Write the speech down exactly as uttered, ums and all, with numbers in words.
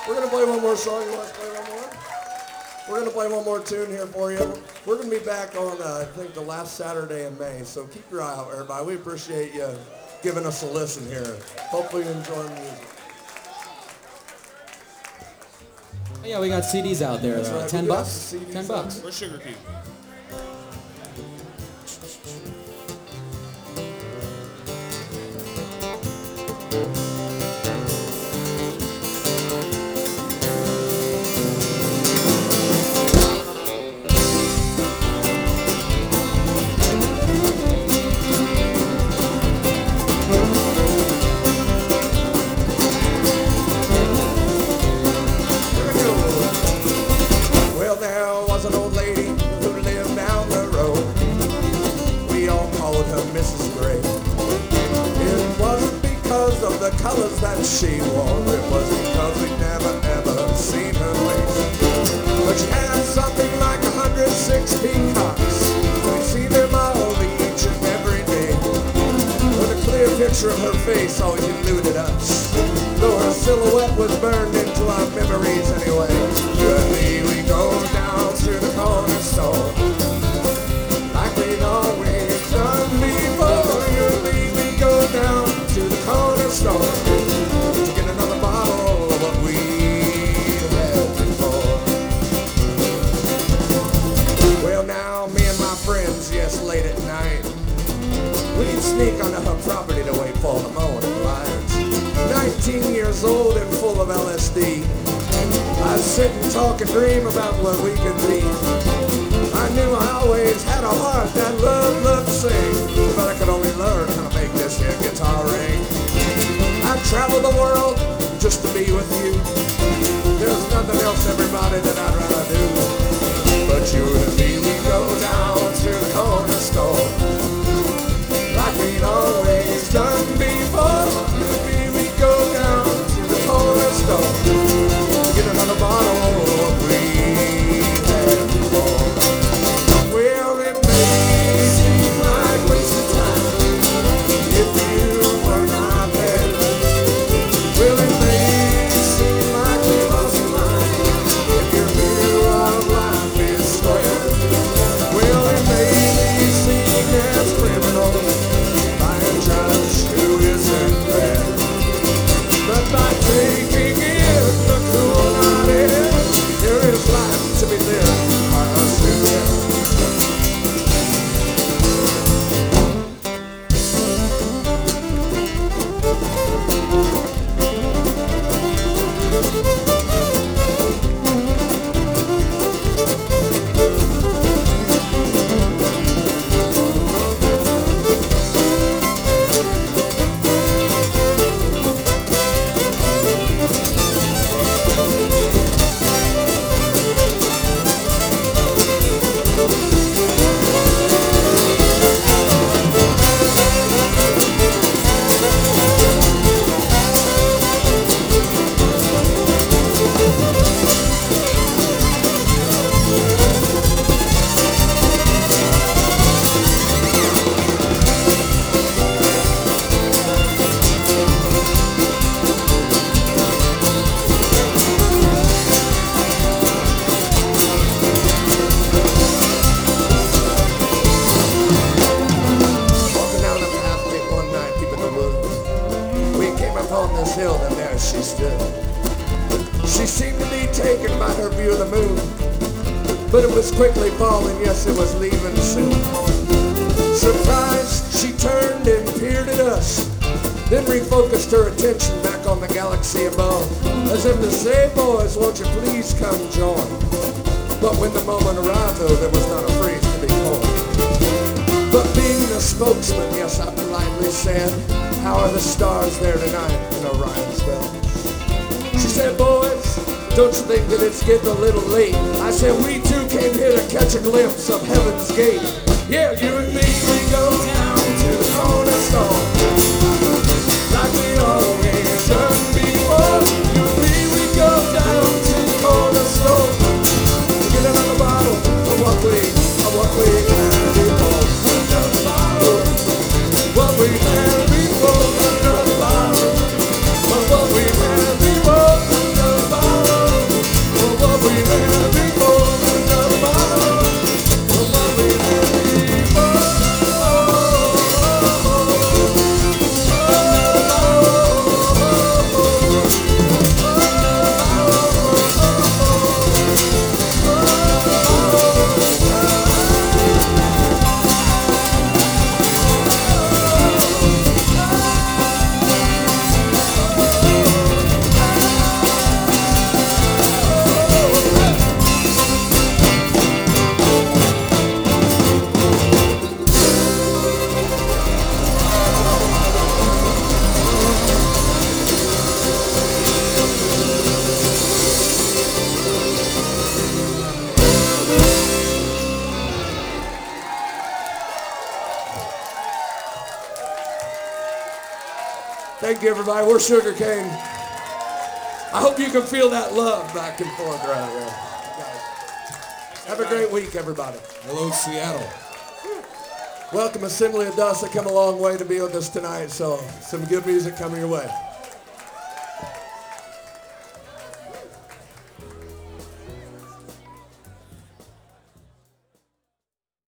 We're going to play one more song. You want to play one more? We're going to play one more tune here for you. We're going to be back on, uh, I think, the last Saturday in May. So keep your eye out, everybody. We appreciate you giving us a listen here. Hopefully you enjoy the music. Oh, yeah, we got C Ds out there. Uh, right. Ten We got bucks. C Ds Ten bucks. Where's Sugar King? Well, there was an old lady who lived down the road. We all called her Missus Gray. It wasn't because of the colors that she wore. It was because we'd never ever seen her face. But she had something like a hundred six peacocks. We'd see them all each and every day. But a clear picture of her face always eluded us, though her silhouette was burned into our memories anyway. You and me, we go down to the corner store, like we'd always done before. You and me, we go down to the corner store, to get another bottle of what we had before. Well, now, me and my friends, yes, late at night, we'd sneak onto her property to wait for the morning lights. Nineteen years old and full of L S D, I'd sit and talk and dream about what we could be. I knew I always had a heart that loved, loved to sing, but I could only learn how to make this here guitar ring. I'd travel the world just to be with you. There's nothing else, everybody, that I'd rather do. But you and me, we go down to the corner store, like we'd always done before. You and me, we go down to the corner store, get another bottle of what we had before. Well, it may seem like wasted time if you were not there. Well, it may seem like we lost our mind if your view of life is square. Well, it may be seen as criminal by a judge who isn't there, but by taking in the cool night air, there is life to be lived by us together. Walking down the path late one night, deep in the woods, we came upon this hill, and there she stood. She seemed to be taken by her view of the moon, but it was quickly falling, yes, it was leaving soon. Surprised, she turned and peered at us, then refocused her attention back on the galaxy above, as if to say, boys, won't you please come join? But when the moment arrived, though, there was not a phrase to be coined. But being the spokesman, yes, I politely said, how are the stars there tonight in Orion's belt? She said, boys, don't you think that it's getting a little late? I said, we too came here to catch a glimpse of heaven's gate. Yeah, you and me, we go down to the corner store, like we always done before. You and me, we go down to the corner store, get another bottle of what we, of what we had before. Another bottle, what we had before. Another bottle, of what we had before. Another bottle. Thank you, everybody. We're Sugar Cane. I hope you can feel that love back and forth right there. Have a great week, everybody. Hello, Seattle. Welcome, Assembly of Dust. They come a long way to be with us tonight, so some good music coming your way.